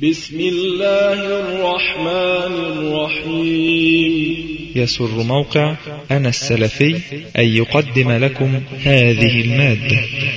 بسم الله الرحمن الرحيم. يسر موقع أنا السلفي أن يقدم لكم هذه المادة.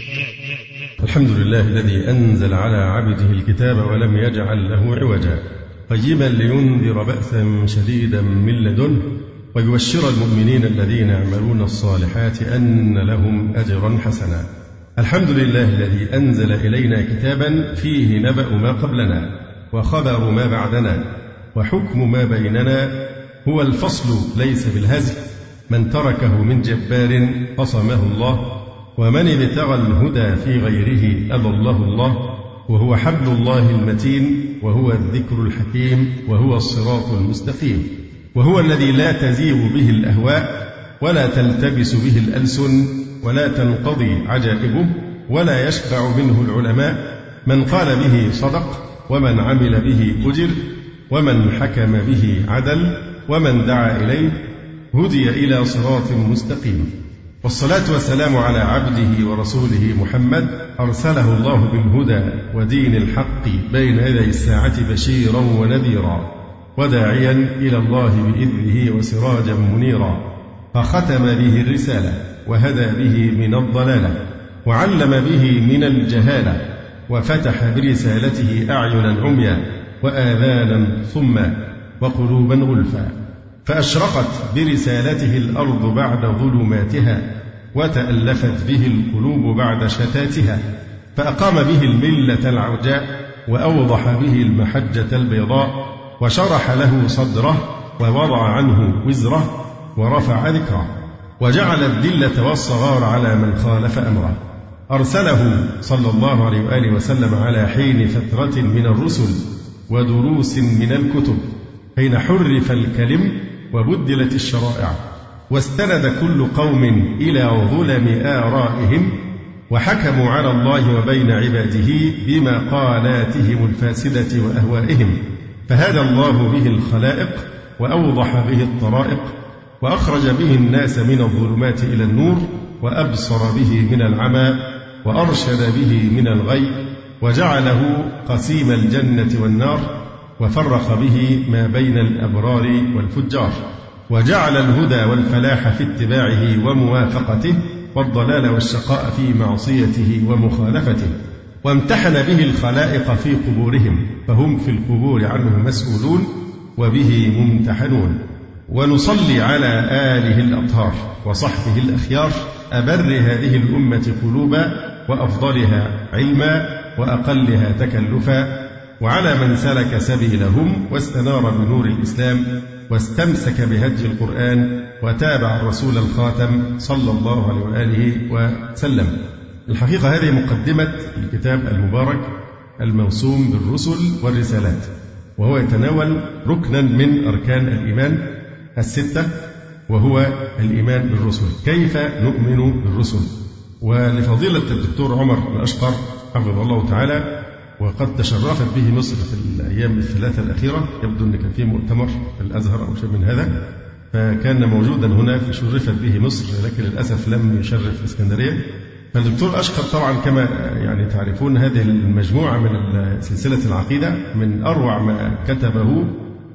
الحمد لله الذي أنزل على عبده الكتاب ولم يجعل له عوجا قيما لينذر بأسا شديدا من لدنه ويبشر المؤمنين الذين يعملون الصالحات أن لهم أجرا حسنا. الحمد لله الذي أنزل إلينا كتابا فيه نبأ ما قبلنا وخبر ما بعدنا وحكم ما بيننا، هو الفصل ليس بالهزل، من تركه من جبار قصمه الله، ومن ابتغى الهدى في غيره أضله الله، وهو حبل الله المتين، وهو الذكر الحكيم، وهو الصراط المستقيم، وهو الذي لا تزيغ به الأهواء ولا تلتبس به الألسن ولا تنقضي عجائبه ولا يشبع منه العلماء، من قال به صدق، ومن عمل به أجر، ومن حكم به عدل، ومن دعا إليه هدي إلى صراط مستقيم. والصلاة والسلام على عبده ورسوله محمد، أرسله الله بالهدى ودين الحق بين يدي الساعة بشيرا ونذيرا وداعيا إلى الله بإذنه وسراجا منيرا، فختم به الرسالة وهدى به من الضلالة وعلم به من الجهالة، وفتح برسالته أعينا عميا وآذانا صما وقلوبا غلفا، فأشرقت برسالته الأرض بعد ظلماتها وتألفت به القلوب بعد شتاتها، فأقام به الملة العوجاء وأوضح به المحجة البيضاء، وشرح له صدره ووضع عنه وزره ورفع ذكره، وجعل الذلة والصغار على من خالف أمره. أرسله صلى الله عليه وآله وسلم على حين فترة من الرسل ودروس من الكتب، حين حرف الكلم وبدلت الشرائع، واستند كل قوم إلى ظلم آرائهم، وحكموا على الله وبين عباده بمقالاتهم الفاسدة وأهوائهم، فهدى الله به الخلائق وأوضح به الطرائق، وأخرج به الناس من الظلمات إلى النور، وأبصر به من العمى، وأرشد به من الغي، وجعله قسيم الجنة والنار، وفرق به ما بين الأبرار والفجار، وجعل الهدى والفلاح في اتباعه وموافقته، والضلال والشقاء في معصيته ومخالفته، وامتحن به الخلائق في قبورهم، فهم في القبور عنه مسؤولون وبه ممتحنون. ونصلي على آله الأطهار وصحبه الأخيار، أبر هذه الأمة قلوبا وأفضلها علما وأقلها تكلفا، وعلى من سلك سبيلهم واستنار بنور الإسلام واستمسك بهدي القرآن وتابع الرسول الخاتم صلى الله عليه وآله وسلم. الحقيقة هذه مقدمة الكتاب المبارك الموسوم بالرسل والرسالات، وهو يتناول ركنا من أركان الإيمان الستة، وهو الإيمان بالرسل. كيف نؤمن بالرسل؟ ولفضيلة الدكتور عمر الأشقر حفظه الله تعالى، وقد تشرفت به مصر في الأيام الثلاثة الأخيرة، يبدو أن كان في مؤتمر في الأزهر أو شيء من هذا، فكان موجودا هنا فشرفت به مصر، لكن للأسف لم يشرف اسكندرية. فالدكتور أشقر طبعا كما يعني تعرفون هذه المجموعة من سلسلة العقيدة من أروع ما كتبه،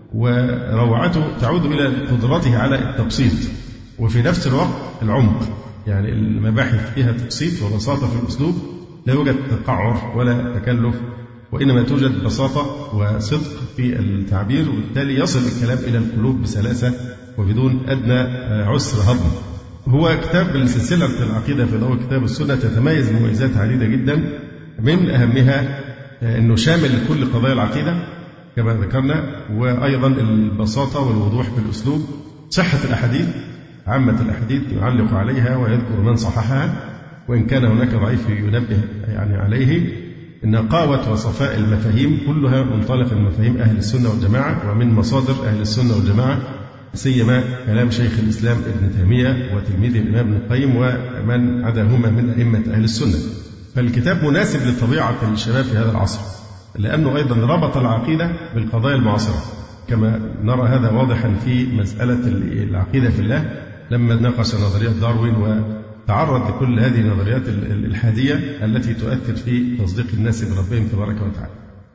وروعته تعود إلى قدرته على التبسيط وفي نفس الوقت العمق، يعني المباحث فيها تبسيط وبساطة في الأسلوب، لا يوجد تقعر ولا تكلف، وإنما توجد بساطة وصدق في التعبير، وبالتالي يصل الكلام إلى القلوب بسلاسة وبدون أدنى عسر هضم. هو كتاب السلسلة العقيدة في ضوء كتاب السنة تتميز بمميزات عديدة جدا، من أهمها أنه شامل لكل قضايا العقيدة كما ذكرنا، وأيضا البساطة والوضوح في الأسلوب، صحة الأحاديث، عامة الأحاديث يعلق عليها ويذكر من صححها، وإن كان هناك ضعيف ينبه يعني عليه. النقاوة وصفاء المفاهيم كلها منطلق من مفاهيم أهل السنة والجماعة ومن مصادر أهل السنة والجماعة، سيما كلام شيخ الإسلام ابن تيمية وتلميذ الإمام ابن القيم ومن عداهما من أئمة أهل السنة. فالكتاب مناسب لطبيعة الشباب في هذا العصر، لأنه أيضا ربط العقيدة بالقضايا المعاصرة، كما نرى هذا واضحا في مسألة العقيدة في الله لما ناقش نظرية داروين وتعرض لكل هذه النظريات الإلحادية التي تؤثر في تصديق الناس بربهم تبارك وتعالى.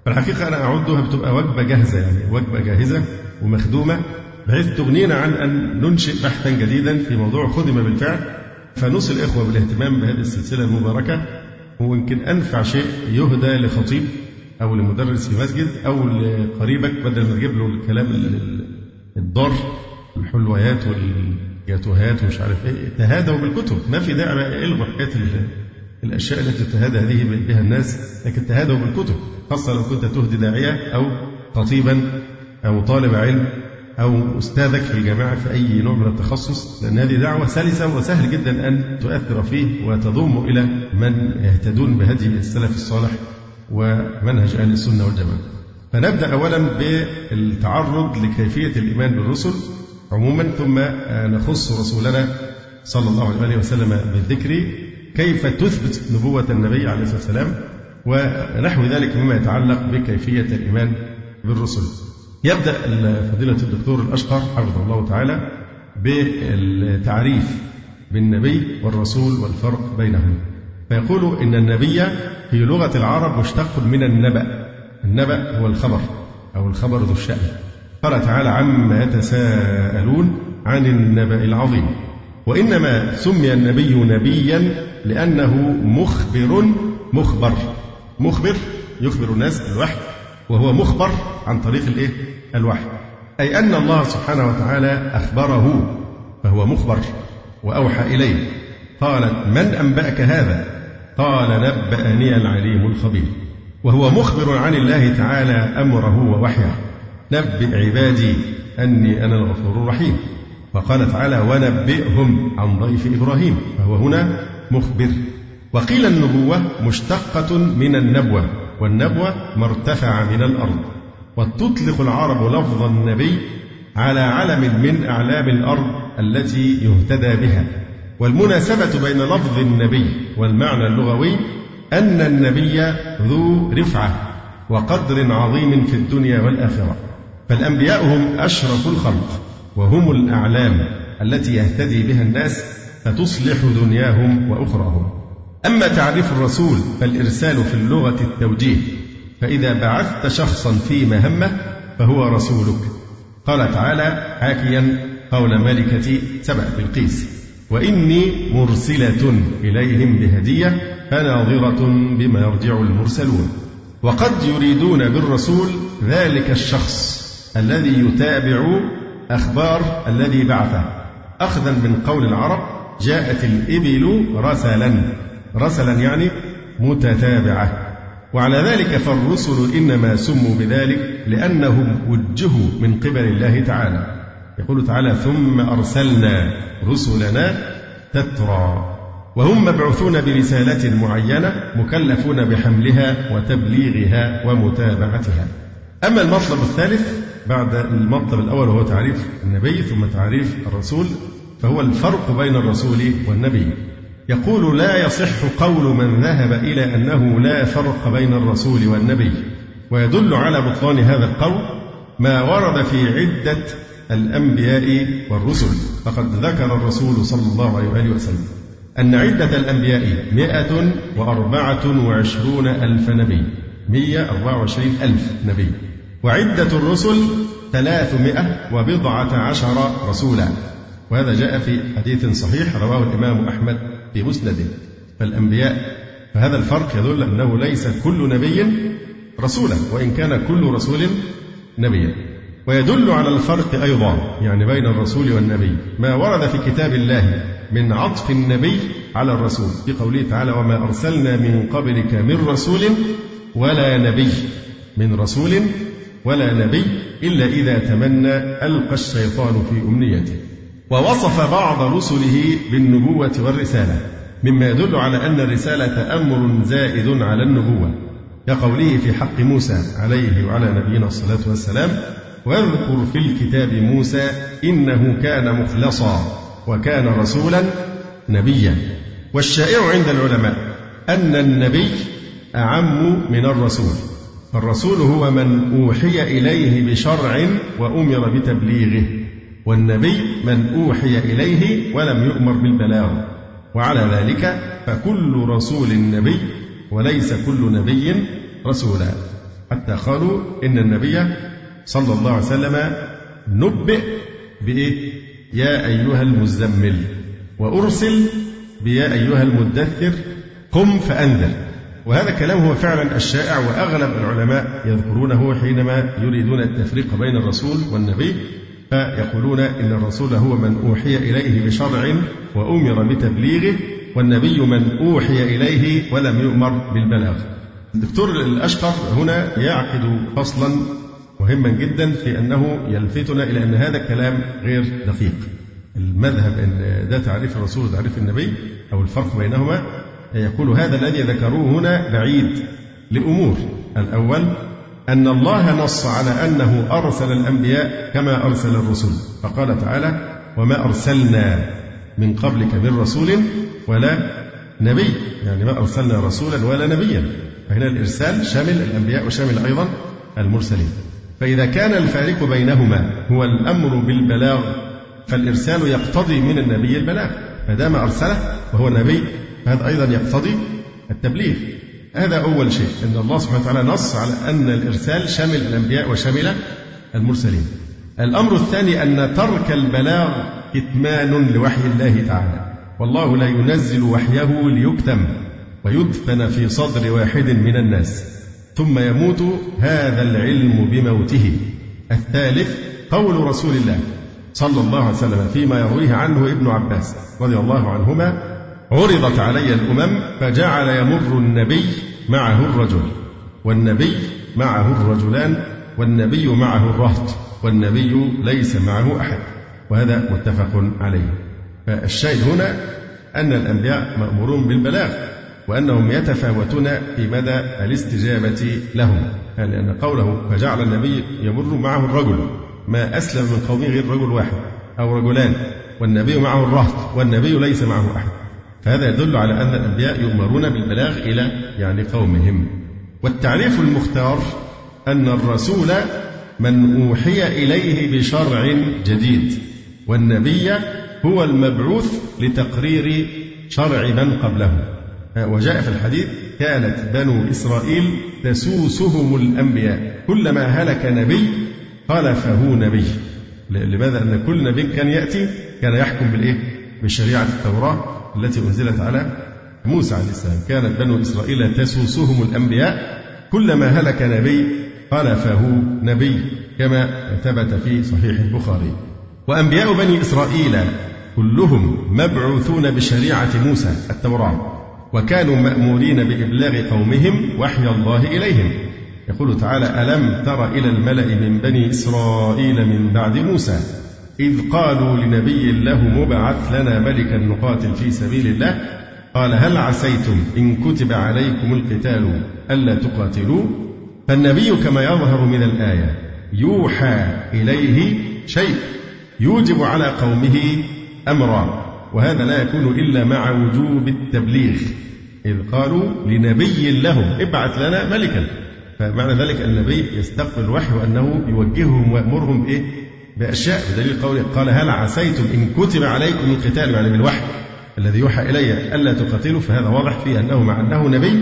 فالحقيقة أنا أعدها بتبقى وجبة جاهزة، يعني وجبة جاهزة ومخدومة بحيث تغنينا عن أن ننشئ بحثا جديدا في موضوع خدم بالفعل، فنوصي الإخوة بالاهتمام بهذه السلسلة المباركة. ويمكن أنفع شيء يهدى لخطيب أو لمدرس في مسجد أو لقريبك، بدل ما تجيب له الكلام الضار الحلويات والجاتوهات ومش عارف إيه، تهادوا بالكتب. ما في داعي بقى إلغوا حكاية الأشياء التي تتهادى هذه بها الناس، لكن تهادوا بالكتب، خاصة لو كنت تهدي داعية أو خطيبا أو طالب علم أو أستاذك في الجامعة في أي نوع من التخصص، لأن هذه دعوة سلسة وسهل جدا أن تؤثر فيه وتضم إلى من يهتدون بهدي السلف الصالح ومنهج أهل السنة والجماعة. فنبدأ أولا بالتعرض لكيفية الإيمان بالرسل عموما، ثم نخص رسولنا صلى الله عليه وسلم بالذكر كيف تثبت نبوة النبي عليه الصلاة والسلام، ونحو ذلك مما يتعلق بكيفية الإيمان بالرسل. يبدأ فضيلة الدكتور الأشقر حفظه الله تعالى بالتعريف بالنبي والرسول والفرق بينهم، فيقول إن النبي في لغة العرب مشتق من النبأ. النبأ هو الخبر أو الخبر ذو الشأن. قال تعالى عما يتساءلون عن النبأ العظيم. وإنما سمي النبي نبيا لأنه مخبر يخبر الناس بالوحي، وهو مخبر عن طريق الوحي، أي أن الله سبحانه وتعالى أخبره فهو مخبر وأوحى إليه. قالت من أنبأك هذا؟ قال نبأني العليم الخبير. وهو مخبر عن الله تعالى أمره ووحيه، نبئ عبادي أني أنا الغفور الرحيم. وقال تعالى ونبئهم عن ضيف إبراهيم، فهو هنا مخبر. وقيل النبوة مشتقة من النبوة، والنبوة ما ارتفع من الأرض. وتطلق العرب لفظ النبي على علم من أعلام الأرض التي يهتدى بها. والمناسبة بين لفظ النبي والمعنى اللغوي أن النبي ذو رفعة وقدر عظيم في الدنيا والآخرة، فالأنبياء هم أشرف الخلق وهم الأعلام التي يهتدي بها الناس فتصلح دنياهم وأخراهم. أما تعريف الرسول فالإرسال في اللغة التوجيه، فإذا بعثت شخصا في مهمة فهو رسولك. قال تعالى حاكيا قول ملكة سبأ بلقيس وإني مرسلة إليهم بهدية فناظرة بما يرجع المرسلون. وقد يريدون بالرسول ذلك الشخص الذي يتابع أخبار الذي بعثه، أخذا من قول العرب جاءت الإبل رسلا يعني متتابعة. وعلى ذلك فالرسل إنما سموا بذلك لأنهم وجهوا من قبل الله تعالى. يقول تعالى ثم أرسلنا رسلنا تترى، وهم مبعوثون برسالة معينة مكلفون بحملها وتبليغها ومتابعتها. أما المطلب الثالث بعد المطلب الأول وهو تعريف النبي ثم تعريف الرسول، فهو الفرق بين الرسول والنبي. يقول لا يصح قول من ذهب إلى أنه لا فرق بين الرسول والنبي، ويدل على بطلان هذا القول ما ورد في عدة الأنبياء والرسل. فقد ذكر الرسول صلى الله عليه وسلم أن عدة الأنبياء 124,000 نبي، 124,000 نبي، وعدة الرسل 310 رسولا، وهذا جاء في حديث صحيح رواه الإمام أحمد في مسنده. فالأنبياء، فهذا الفرق يدل أنه ليس كل نبي رسولا وإن كان كل رسول نبيا. ويدل على الفرق أيضا يعني بين الرسول والنبي ما ورد في كتاب الله من عطف النبي على الرسول في قوله تعالى وما أرسلنا من قبلك من رسول ولا نبي، من رسول ولا نبي إلا إذا تمنى ألقى الشيطان في أمنيته. ووصف بعض رسله بالنبوة والرسالة مما يدل على أن الرسالة أمر زائد على النبوة، كقوله في حق موسى عليه وعلى نبينا الصلاة والسلام واذكر في الكتاب موسى إنه كان مخلصا وكان رسولا نبيا. والشائع عند العلماء أن النبي أعم من الرسول، فالرسول هو من أوحي إليه بشرع وأمر بتبليغه، والنبي من أوحي إليه ولم يؤمر بالبلاغ. وعلى ذلك فكل رسول نبي وليس كل نبي رسولا. حتى قالوا إن النبي صلى الله عليه وسلم نبئ بإيه؟ يا أيها المزمل، وأرسل بيا أيها المدثر قم فأنذر. وهذا كلام هو فعلا الشائع، وأغلب العلماء يذكرونه حينما يريدون التفريق بين الرسول والنبي، فيقولون إن الرسول هو من أوحي إليه بشرع وأمر بتبليغه، والنبي من أوحي إليه ولم يؤمر بالبلاغ. الدكتور الأشقر هنا يعقد فصلا مهما جدا في أنه يلفتنا إلى أن هذا كلام غير دقيق. المذهب أن ده تعريف الرسول وتعريف النبي أو الفرق بينهما، يقول هذا الذي ذكروه هنا بعيد لأمور. الأول أن الله نص على أنه أرسل الأنبياء كما أرسل الرسل، فقال تعالى وما أرسلنا من قبلك من رسول ولا نبي، يعني ما أرسلنا رسولا ولا نبيا، فهنا الإرسال شامل الأنبياء وشامل أيضا المرسلين. فإذا كان الفارق بينهما هو الأمر بالبلاغ، فالإرسال يقتضي من النبي البلاغ، فدام أرسله وهو نبي هذا أيضا يقتضي التبليغ. هذا أول شيء، أن الله سبحانه وتعالى نص على أن الإرسال شامل الأنبياء وشامل المرسلين. الأمر الثاني أن ترك البلاغ كتمان لوحي الله تعالى، والله لا ينزل وحيه ليكتم ويدفن في صدر واحد من الناس ثم يموت هذا العلم بموته. الثالث قول رسول الله صلى الله عليه وسلم فيما يرويه عنه ابن عباس رضي الله عنهما: عرضت علي الأمم فجعل يمر النبي معه الرجل، والنبي معه الرجلان، والنبي معه الرهط، والنبي ليس معه أحد. وهذا متفق عليه. فالشاهد هنا أن الأنبياء مأمورون بالبلاغ، وأنهم يتفاوتون في مدى الاستجابة لهم، لأن قوله فجعل النبي يمر معه الرجل، ما أسلم من قومه غير رجل واحد أو رجلان، والنبي معه الرهط، والنبي ليس معه أحد. فهذا يدل على أن الأنبياء يؤمرون بالبلاغ إلى قومهم. والتعريف المختار أن الرسول من أوحي إليه بشرع جديد، والنبي هو المبعوث لتقرير شرع من قبله. وجاء في الحديث: كانت بنو إسرائيل تسوسهم الأنبياء، كلما هلك نبي خلفه نبي. لماذا؟ أن كل نبي كان يأتي كان يحكم بشريعة التوراة التي أنزلت على موسى عليه السلام. كانت بنو إسرائيل تسوسهم الأنبياء، كلما هلك نبي خلفه نبي، كما ثبت في صحيح البخاري. وأنبياء بني إسرائيل كلهم مبعوثون بشريعة موسى التوراة، وكانوا مأمورين بإبلاغ قومهم وحي الله إليهم. يقول تعالى: ألم تر إلى الملأ من بني إسرائيل من بعد موسى إذ قالوا لنبي له مبعث لنا ملكا نقاتل في سبيل الله قال هل عسيتم إن كتب عليكم القتال ألا تقاتلوا. فالنبي كما يظهر من الآية يوحى إليه شيء يوجب على قومه أمرا، وهذا لا يكون إلا مع وجوب التبليغ. إذ قالوا لنبي لهم ابعث لنا ملكا، فمعنى ذلك النبي يستقبل الوحي وأنه يوجههم ويأمرهم بأشياء، بدليل قوله قال هل عسيتم إن كتب عليكم القتال، يعني بالوحي الذي يوحى إلي ألا تقاتلوا. فهذا واضح فيه أنه مع أنه نبي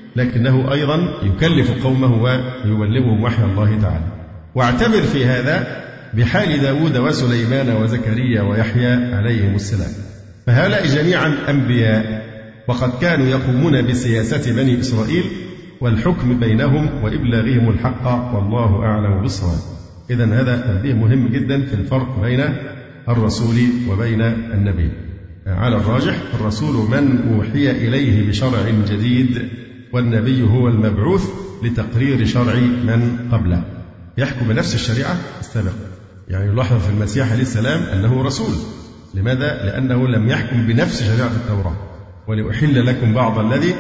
لكنه أيضا يكلف قومه ويبلغهم وحي الله تعالى. واعتبر في هذا بحال داود وسليمان وزكريا ويحيى عليهم السلام، فهؤلاء جميعا أنبياء، وقد كانوا يقومون بسياسة بني إسرائيل والحكم بينهم وإبلاغهم الحق، والله أعلم بالصواب. إذن هذا تنبيه مهم جدا في الفرق بين الرسول وبين النبي. على الراجح الرسول من أوحي إليه بشرع جديد، والنبي هو المبعوث لتقرير شرع من قبله، يحكم بنفس الشريعة السابقة. يعني يلاحظ في المسيح عليه السلام أنه رسول. لماذا؟ لأنه لم يحكم بنفس شريعة التوراة، ولأحل لكم بعض الذي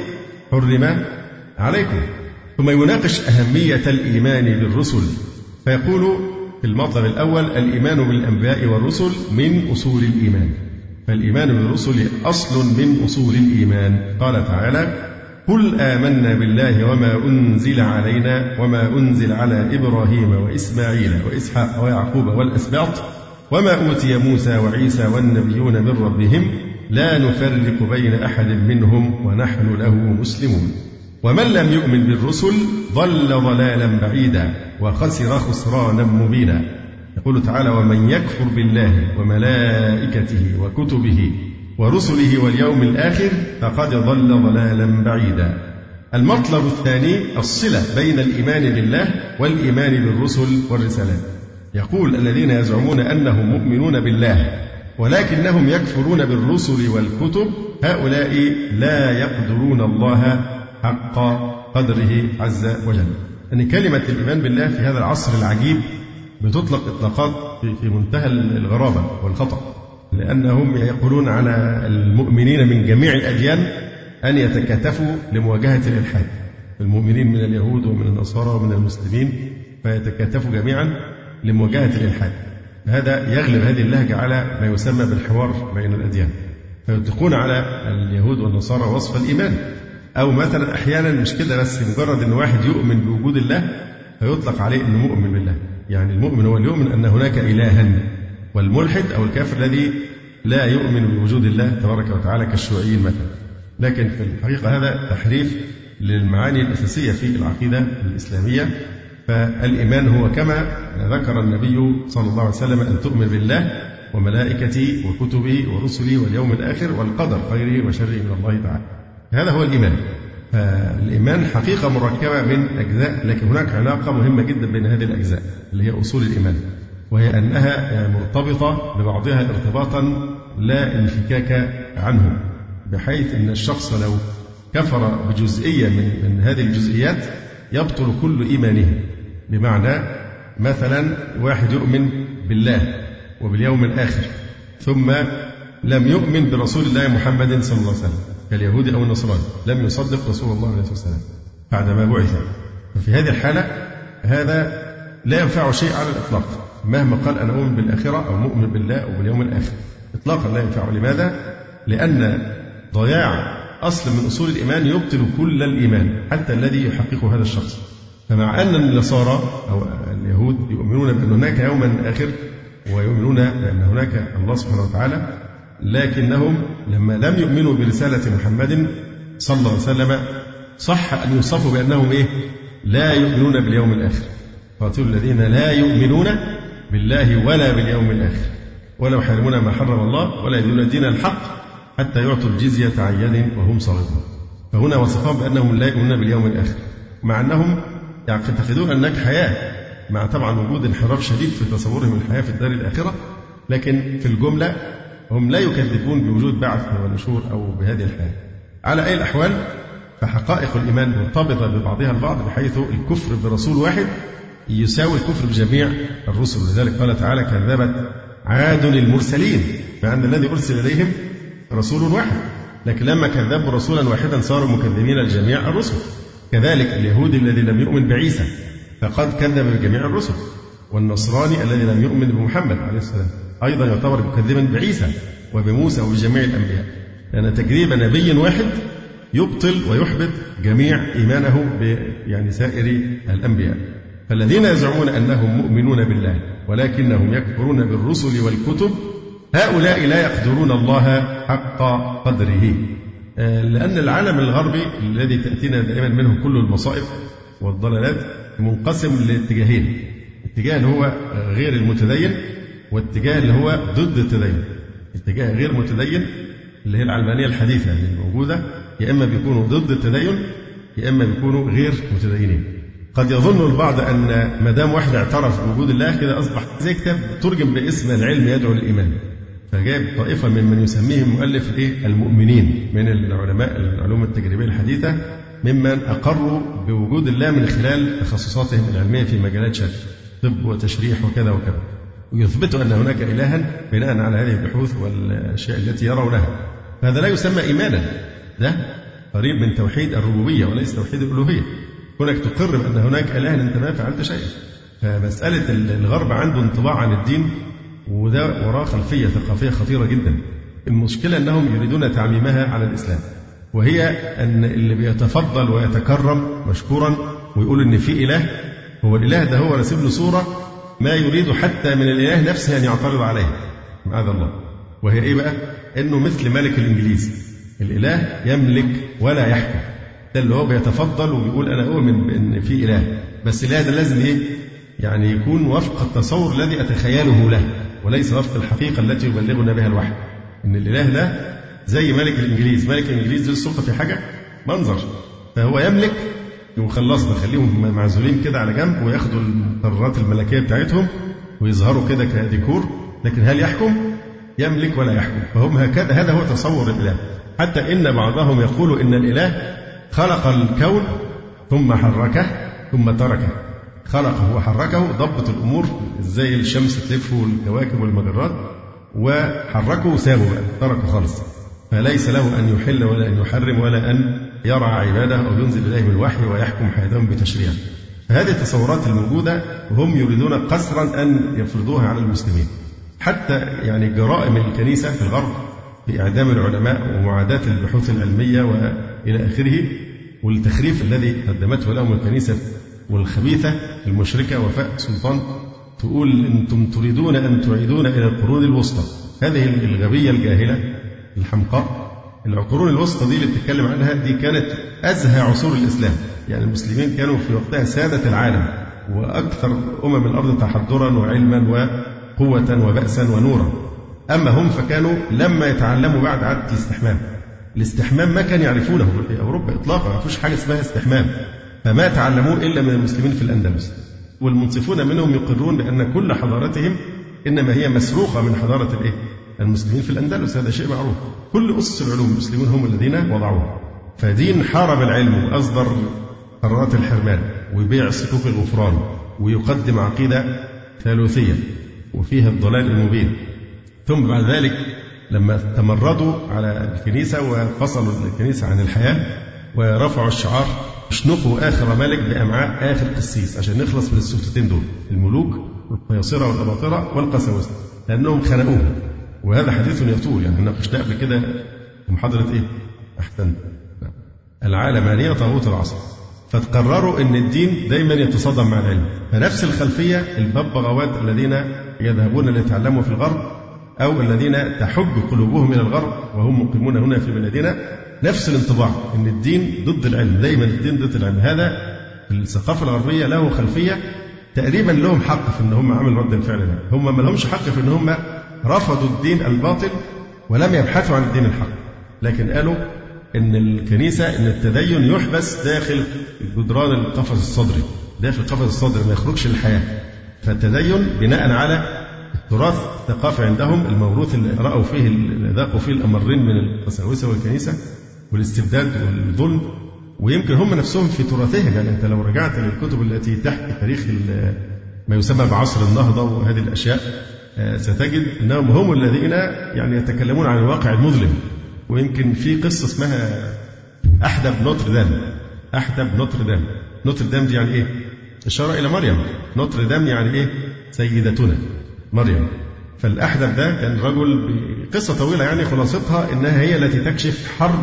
حرم عليكم. ثم يناقش أهمية الإيمان بالرسل، فيقول في المطلب الأول الإيمان بالأنبياء والرسل من أصول الإيمان، فالإيمان بالرسل أصل من أصول الإيمان. قال تعالى: قل آمنا بالله وما أنزل علينا وما أنزل على إبراهيم وإسماعيل وإسحاق ويعقوب والأسباط وما أوتي موسى وعيسى والنبيون من ربهم لا نفرق بين أحد منهم ونحن له مسلمون. ومن لم يؤمن بالرسل ضل ضلالا بعيدا وخسر خسرانا مبينا. يقول تعالى: ومن يكفر بالله وملائكته وكتبه ورسله واليوم الآخر فقد ضل ضلالا بعيدا. المطلب الثاني الصلة بين الإيمان بالله والإيمان بالرسل والرسالات. يقول: الذين يزعمون أنهم مؤمنون بالله ولكنهم يكفرون بالرسل والكتب هؤلاء لا يقدرون الله حق قدره عز وجل. أن كلمة الإيمان بالله في هذا العصر العجيب بتطلق إطلاقات في منتهى الغرابة والخطأ، لأنهم يقولون على المؤمنين من جميع الأديان أن يتكاتفوا لمواجهة الإلحاد. المؤمنين من اليهود ومن النصارى ومن المسلمين فيتكاتفوا جميعا لمواجهة الإلحاد. هذا يغلب هذه اللهجة على ما يسمى بالحوار بين الأديان، فيطلقون على اليهود والنصارى وصف الإيمان. أو مثلا أحيانا مش كده بس، مجرد أن واحد يؤمن بوجود الله فيطلق عليه أنه مؤمن بالله. يعني المؤمن هو اللي يؤمن أن هناك إلها، والملحد أو الكافر الذي لا يؤمن بوجود الله تبارك وتعالى كالشيوعيين مثلا. لكن في الحقيقة هذا تحريف للمعاني الأساسية في العقيدة الإسلامية. فالإيمان هو كما ذكر النبي صلى الله عليه وسلم أن تؤمن بالله وملائكته وكتبه ورسله واليوم الآخر والقدر خيره وشره من الله تعالى. هذا هو الإيمان. فالإيمان حقيقة مركبة من أجزاء، لكن هناك علاقة مهمة جدا بين هذه الأجزاء اللي هي أصول الإيمان، وهي أنها مرتبطة ببعضها ارتباطا لا انفكاك عنه، بحيث أن الشخص لو كفر بجزئية من هذه الجزئيات يبطل كل إيمانه. بمعنى مثلا واحد يؤمن بالله وباليوم الآخر ثم لم يؤمن برسول الله محمد صلى الله عليه وسلم كاليهود أو النصراني، لم يصدق رسول الله عليه وسلم بعدما بعث، ففي هذه الحالة هذا لا ينفع شيء على الإطلاق مهما قال أنا أؤمن بالآخرة أو مؤمن بالله أو باليوم الآخر، إطلاقا لا ينفع. لماذا؟ لأن ضياع أصل من أصول الإيمان يبطل كل الإيمان حتى الذي يحققه هذا الشخص. فمع أن النصارى أو اليهود يؤمنون بأن هناك يوما آخر ويؤمنون بأن هناك الله سبحانه وتعالى، لكنهم لما لم يؤمنوا برسالة محمد صلى الله عليه وسلم صح أن يوصفوا بأنهم لا يؤمنون باليوم الآخر. قاتلوا الذين لا يؤمنون بالله ولا باليوم الآخر ولا يحرمون ما حرم الله ولا يدينون دين الحق حتى يعطوا الجزية عن يد وهم صاغرون. فهنا وصفهم بأنهم لا يؤمنون باليوم الآخر، مع أنهم يعتقدون أنك حياة، مع طبعا وجود انحراف شديد في تصورهم الحياة في الدار الآخرة، لكن في الجملة هم لا يكذبون بوجود بعث ونشور أو بهذه الحياة. على أي الأحوال فحقائق الإيمان مرتبطة ببعضها البعض، بحيث الكفر برسول واحد يساوي الكفر بجميع الرسل. لذلك قال تعالى: كذبت عاد المرسلين، مع أن الذي أرسل إليهم رسول واحد، لكن لما كذبوا رسولا واحدا صاروا مكذبين لجميع الرسل. كذلك اليهودي الذي لم يؤمن بعيسى فقد كذب بجميع الرسل، والنصراني الذي لم يؤمن بمحمد عليه السلام أيضا يعتبر مكذبا بعيسى وبموسى وبجميع الأنبياء، لأن تكذيب نبي واحد يبطل ويحبط جميع إيمانه سائر الأنبياء. فالذين يزعمون أنهم مؤمنون بالله ولكنهم يكفرون بالرسل والكتب هؤلاء لا يقدرون الله حق قدره. لأن العالم الغربي الذي تأتينا دائما منه كل المصائب والضلالات منقسم لاتجاهين: اتجاه اللي هو غير المتدين، واتجاه اللي هو ضد التدين. اتجاه غير متدين اللي هي العلمانية الحديثة الموجودة، يا إما بيكونوا ضد التدين يا إما بيكونوا غير متدينين. قد يظن البعض أن ما دام واحد اعترف بوجود الله كده أصبح زي كتاب ترجم باسم العلم يدعو للإيمان، فجاب طائفة من يسميهم مؤلف المؤمنين من العلماء العلوم التجريبية الحديثة ممن أقروا بوجود الله من خلال تخصصاتهم العلمية في مجالات شتى، طب وتشريح وكذا وكذا، ويثبتوا أن هناك إلها بناء على هذه البحوث والأشياء التي يرونها. فهذا لا يسمى إيمانا، ده قريب من توحيد الربوبية وليس توحيد الألوهية، كونك تقر بأن هناك إله أنت ما فعلت شيئا. فمسألة الغرب عنده انطباع عن الدين وده وراء خلفية ثقافية خطيرة جدا. المشكلة أنهم يريدون تعميمها على الإسلام، وهي أن اللي بيتفضل ويتكرم مشكورا ويقول إن في إله، هو الإله ده هو رسم له صورة ما يريد حتى من الإله نفسه أن يعترض عليه معاذ الله. وهي إيه بقى؟ إنه مثل ملك الإنجليز، الإله يملك ولا يحكم، ده اللي هو بيتفضل وبيقول أنا أؤمن بأن في إله، بس الإله ده لازم إيه؟ يعني يكون وفق التصور الذي أتخيله له، وليس وفق الحقيقة التي يبلغنا بها الوحي. إن الإله ده زي ملك الإنجليز، ملك الإنجليز له السلطة في حاجة منظر، فهو يملك وخلصنا خليهم معزولين كده على جنب وياخدوا القرارات الملكية بتاعتهم ويظهروا كده كديكور، لكن هل يحكم؟ يملك ولا يحكم. فهم هكذا، هذا هو تصور الإله. حتى إن بعضهم يقول إن الإله خلق الكون ثم حركه ثم تركه. خلقه وحركه، ضبط الأمور إزاي الشمس تلف والكواكب والمجرات، وحركه وسابه بقى، تركه خالص. فليس له أن يحل ولا أن يحرم ولا أن يرعى عباده أو ينزل إليهم الوحي ويحكم حياتهم بتشريعه. فهذه التصورات الموجودة هم يريدون قسرا أن يفرضوها على المسلمين. حتى يعني جرائم الكنيسة في الغرب في إعدام العلماء ومعاداة البحوث العلمية وإلى آخره، والتخريف الذي قدمته لهم الكنيسة والخبيثة المشركة وفاء سلطان تقول أنتم تريدون أن تعيدونا إلى القرون الوسطى. هذه الغبية الجاهلة الحمقاء. القرون الوسطى دي اللي بتتكلم عنها دي كانت أزهى عصور الإسلام، يعني المسلمين كانوا في وقتها سادة العالم وأكثر الأرض تحضرا وعلما وقوة وبأسا ونورا. أما هم فكانوا لما يتعلموا بعد عادة الاستحمام ما كان يعرفونه في أوروبا إطلاقا، ما فيش حاجة اسمها استحمام، فما تعلموه إلا من المسلمين في الأندلس. والمنصفون منهم يقرون بأن كل حضارتهم إنما هي مسروقة من حضارة المسلمين في الأندلس. هذا شيء معروف. كل أسس العلوم المسلمون هم الذين وضعوها. فدين حارب العلم وأصدر قرارات الحرمان ويبيع صكوك الغفران ويقدم عقيدة ثالوثية وفيها الضلال المبين. ثم بعد ذلك لما تمردوا على الكنيسة وفصلوا الكنيسة عن الحياة ورفعوا الشعار اشنقوا آخر ملك بأمعاء آخر قسيس، عشان نخلص من السلطتين دول، الملوك والقياصرة والأباطرة والقساوسة، لأنهم خنقوه. وهذا حديث يطول، يعني ناقشناه قبل كده في محاضرة أحسن العالمانية طاغوت العصر. فتقرروا أن الدين دايما يتصادم مع العلم. فنفس الخلفية الببغاوات الذين يذهبون ليتعلموا في الغرب أو الذين تحج قلوبهم إلى الغرب وهم مقيمون هنا في بلادنا، نفس الانطباع أن الدين ضد العلم، دايما الدين ضد العلم. هذا في الثقافة الغربية له خلفية تقريبا لهم حق في أن هم عملوا رد الفعل ده. هم ما لهمش حق في أن هم رفضوا الدين الباطل ولم يبحثوا عن الدين الحق، لكن قالوا إن الكنيسة إن التدين يحبس داخل جدران القفص الصدري، داخل القفص الصدري ما يخرجش للحياة. فالتدين بناء على التراث الثقافي عندهم الموروث اللي رأوا فيه اللي ذاقوا فيه الأمرين من القساوسة والكنيسة والاستبداد والظلم. ويمكن هم نفسهم في تراثهم، يعني أنت لو رجعت للكتب التي تحكي تاريخ ما يسمى بعصر النهضة وهذه الأشياء ستجد أنهم هم الذين يعني يتكلمون عن الواقع المظلم. ويمكن في قصة اسمها أحدب نوتردام. أحدب نوتردام، نوتردام دي يعني إيه؟ إشارة إلى مريم. نوتردام يعني إيه؟ سيدتنا مريم. فالأحدب ده كان رجل بقصة طويلة، يعني خلاصتها إنها هي التي تكشف حرب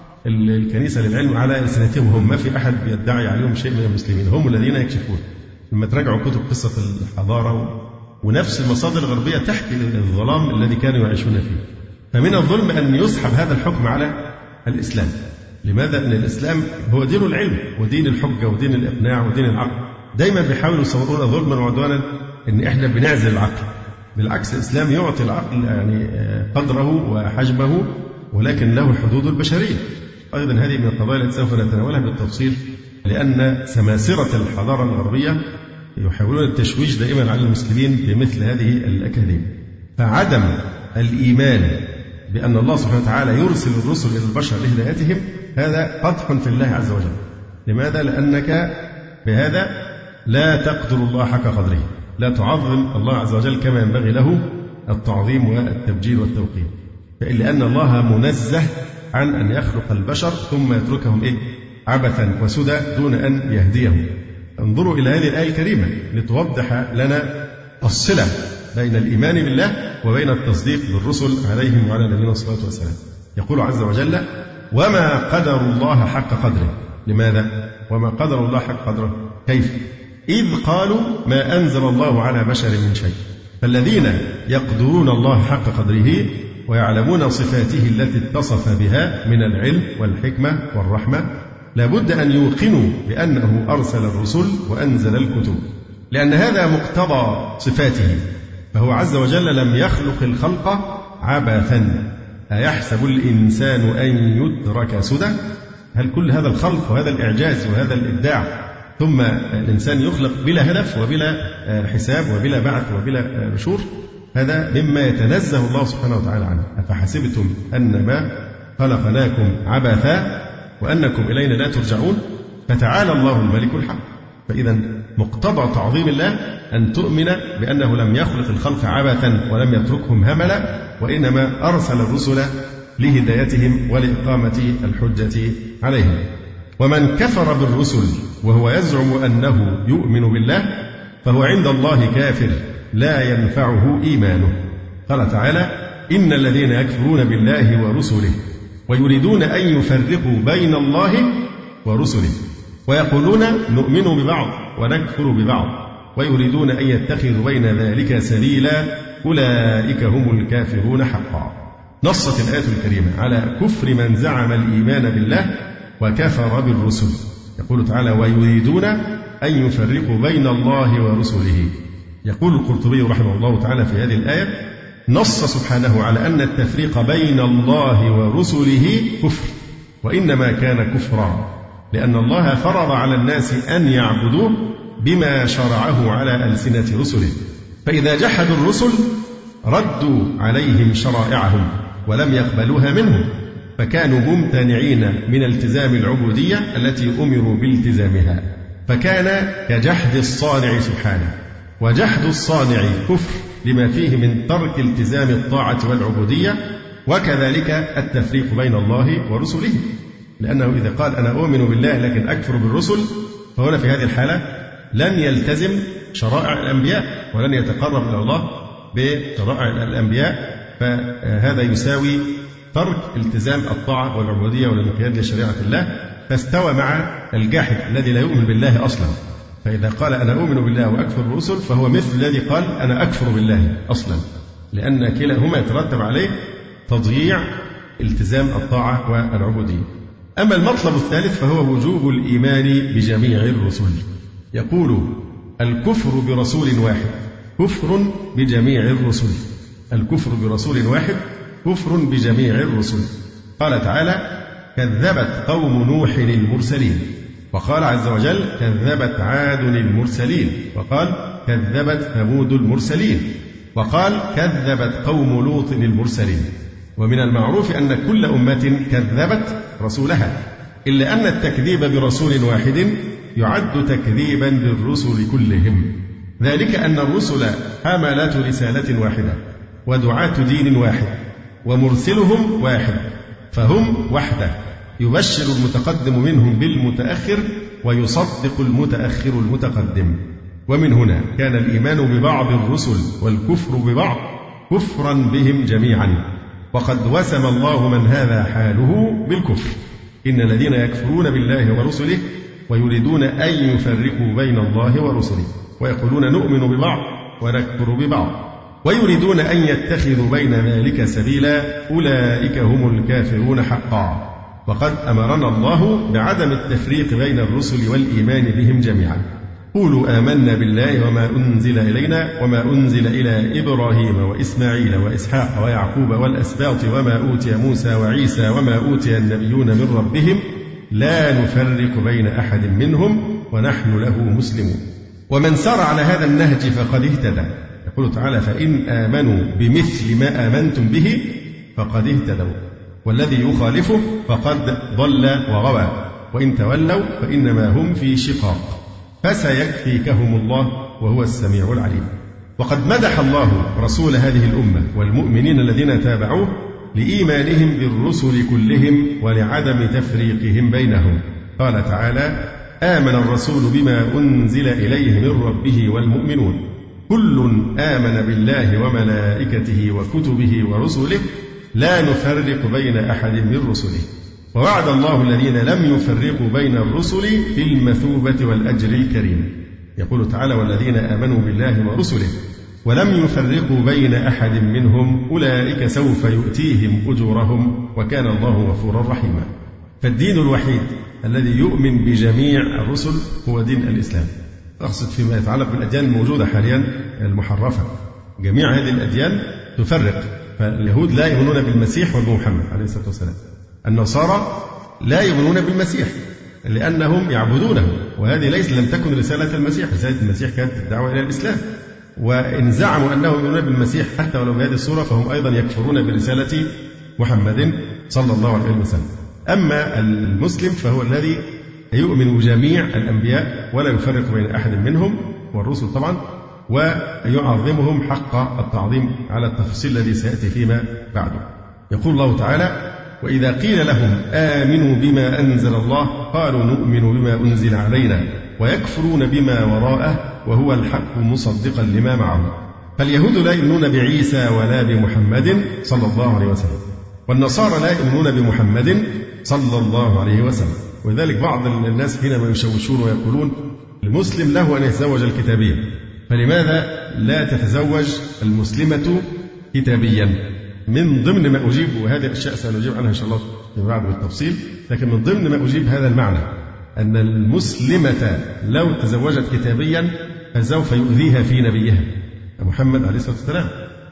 الكنيسة للعلم على ألسنتهم هم، ما في أحد يدعي عليهم شيء من المسلمين، هم الذين يكشفون. لما تراجعوا كتب قصة الحضارة ونفس المصادر الغربية تحكي الظلام الذي كانوا يعيشون فيه. فمن الظلم أن يسحب هذا الحكم على الإسلام. لماذا؟ أن الإسلام هو دين العلم ودين الحجة ودين الإقناع ودين العقل. دايما بيحاولوا يصورون ظلما وعدوانا أن إحنا بنعزل العقل. بالعكس الإسلام يعطي العقل يعني قدره وحجمه، ولكن له الحدود البشرية. أيضا هذه من القضايا التي سوف نتناولها بالتفصيل، لأن سماسرة الحضارة الغربية يحاولون التشويش دائما على المسلمين بمثل هذه الأكاذيب. فعدم الإيمان بأن الله سبحانه وتعالى يرسل الرسل إلى البشر لهدايتهم هذا قدح في الله عز وجل. لماذا؟ لأنك بهذا لا تقدر الله حق قدره، لا تعظم الله عز وجل كما ينبغي له التعظيم والتبجيل والتوقير. لأن الله منزه عن أن يخلق البشر ثم يتركهم عبثا وسدى دون أن يهديهم. انظروا إلى هذه الآية الكريمة لتوضح لنا الصلة بين الإيمان بالله وبين التصديق بالرسل عليهم وعلى نبينا الصلاة والسلام. يقول عز وجل: وما قدر الله حق قدره. لماذا؟ وما قدر الله حق قدره كيف؟ إذ قالوا ما أنزل الله على بشر من شيء. فالذين يقدرون الله حق قدره ويعلمون صفاته التي اتصف بها من العلم والحكمة والرحمة لابد أن يوقنوا بأنه أرسل الرسل وأنزل الكتب، لأن هذا مقتضى صفاته، فهو عز وجل لم يخلق الخلق عبثا. أيحسب الإنسان أن يترك سدى؟ هل كل هذا الخلق وهذا الإعجاز وهذا الإبداع ثم الإنسان يخلق بلا هدف وبلا حساب وبلا بعث وبلا نشور؟ هذا مما يتنزه الله سبحانه وتعالى عنه. أفحسبتم أنما خلقناكم عبثا وأنكم إلينا لا ترجعون فتعالى الله الملك الحق. فإذا مقتضى تعظيم الله أن تؤمن بأنه لم يخلق الخلق عبثا ولم يتركهم هملا، وإنما أرسل الرسل لهدايتهم ولإقامة الحجة عليهم. ومن كفر بالرسل وهو يزعم أنه يؤمن بالله فهو عند الله كافر لا ينفعه إيمانه. قال تعالى: إن الذين يكفرون بالله ورسله ويريدون أن يفرقوا بين الله ورسله ويقولون نؤمن ببعض ونكفر ببعض ويريدون أن يتخذوا بين ذلك سبيلا أولئك هم الكافرون حقا. نصت الآية الكريمة على كفر من زعم الإيمان بالله وكفر بالرسل. يقول تعالى: ويريدون أن يفرقوا بين الله ورسله. يقول القرطبي رحمه الله تعالى في هذه الآية: نص سبحانه على أن التفريق بين الله ورسله كفر، وإنما كان كفرا لأن الله فرض على الناس أن يعبدوه بما شرعه على ألسنة رسله، فإذا جحدوا الرسل ردوا عليهم شرائعهم ولم يقبلوها منهم، فكانوا ممتنعين من التزام العبودية التي أمروا بالتزامها، فكان كجحد الصانع سبحانه. وجحد الصانع كفر لما فيه من ترك التزام الطاعة والعبودية، وكذلك التفريق بين الله ورسله، لأنه إذا قال أنا أؤمن بالله لكن أكفر بالرسل فهنا في هذه الحالة لن يلتزم شرائع الأنبياء ولن يتقرب إلى الله بشرائع الأنبياء، فهذا يساوي ترك التزام الطاعة والعبودية والانقياد لشريعة الله، فاستوى مع الجاحد الذي لا يؤمن بالله أصلا. فإذا قال أنا أؤمن بالله وأكفر بالرسل فهو مثل الذي قال أنا أكفر بالله أصلا، لأن كلاهما يترتب عليه تضييع التزام الطاعة والعبودية. أما المطلب الثالث فهو وجوب الإيمان بجميع الرسل. يقول: الكفر برسول واحد كفر بجميع الرسل. الكفر برسول واحد كفر بجميع الرسل. قال تعالى: كذبت قوم نوح المرسلين، وقال عز وجل: كذبت عاد المرسلين، وقال: كذبت ثمود المرسلين، وقال: كذبت قوم لوط المرسلين. ومن المعروف أن كل أمة كذبت رسولها، إلا أن التكذيب برسول واحد يعد تكذيبا بالرسل كلهم، ذلك أن الرسل حملة رسالة واحدة ودعاة دين واحد ومرسلهم واحد، فهم وحده، يبشر المتقدم منهم بالمتأخر ويصدق المتأخر المتقدم. ومن هنا كان الإيمان ببعض الرسل والكفر ببعض كفرا بهم جميعا، وقد وسم الله من هذا حاله بالكفر: إن الذين يكفرون بالله ورسله ويريدون أن يفرقوا بين الله ورسله ويقولون نؤمن ببعض ونكفر ببعض ويريدون أن يتخذوا بين ذلك سبيلا أولئك هم الكافرون حقا. وقد أمرنا الله بعدم التفريق بين الرسل والإيمان بهم جميعا. قولوا آمنا بالله وما أنزل إلينا وما أنزل إلى إبراهيم وإسماعيل وإسحاق ويعقوب والأسباط وما أوتي موسى وعيسى وما أوتي النبيون من ربهم لا نفرق بين أحد منهم ونحن له مسلمون. ومن سار على هذا النهج فقد اهتدى. يقول تعالى: فإن آمنوا بمثل ما آمنتم به فقد اهتدوا، والذي يخالفه فقد ضل وغوى، وإن تولوا فإنما هم في شقاق، فسيكفيكهم الله وهو السميع العليم. وقد مدح الله رسول هذه الأمة والمؤمنين الذين تابعوه لإيمانهم بالرسل كلهم ولعدم تفريقهم بينهم. قال تعالى: آمن الرسول بما أنزل إليه من ربه والمؤمنون كل آمن بالله وملائكته وكتبه ورسله لا نفرق بين أحد من رسله. ووعد الله الذين لم يفرقوا بين الرسل في المثوبة والأجر الكريم. يقول تعالى: والذين آمنوا بالله ورسله ولم يفرقوا بين أحد منهم أولئك سوف يؤتيهم أجورهم وكان الله غفورا رحيما. فالدين الوحيد الذي يؤمن بجميع الرسل هو دين الإسلام. أقصد فيما يتعلق بالأديان الموجودة حاليا المحرفة، جميع هذه الأديان تفرق، فاليهود لا يؤمنون بالمسيح وبمحمد عليه الصلاة والسلام، النصارى لا يؤمنون بالمسيح لأنهم يعبدونه، وهذه لم تكن رسالة المسيح. رسالة المسيح كانت الدعوة إلى الإسلام، وإن زعموا أنهم يؤمنون بالمسيح حتى ولو بهذه الصورة فهم أيضا يكفرون برسالة محمد صلى الله عليه وسلم. أما المسلم فهو الذي يؤمن بجميع الأنبياء ولا يفرق بين أحد منهم والرسل طبعا، ويعظمهم حق التعظيم على التفصيل الذي سيأتي فيما بعده. يقول الله تعالى: وإذا قيل لهم آمنوا بما أنزل الله قالوا نؤمن بما أنزل علينا ويكفرون بما وراءه وهو الحق مصدقا لما معهم. فاليهود لا يؤمنون بعيسى ولا بمحمد صلى الله عليه وسلم، والنصارى لا يؤمنون بمحمد صلى الله عليه وسلم. ولذلك بعض الناس حينما يشوشون ويقولون المسلم له أن يتزوج الكتابية، فلماذا لا تتزوج المسلمة كتابيا؟ من ضمن ما أجيب، وهذه الأشياء سنجيب عنها إن شاء الله فيما بعد بالتفصيل، لكن من ضمن ما أجيب هذا المعنى أن المسلمة لو تزوجت كتابيا فسوف يؤذيها في نبيها محمد عليه الصلاة والسلام.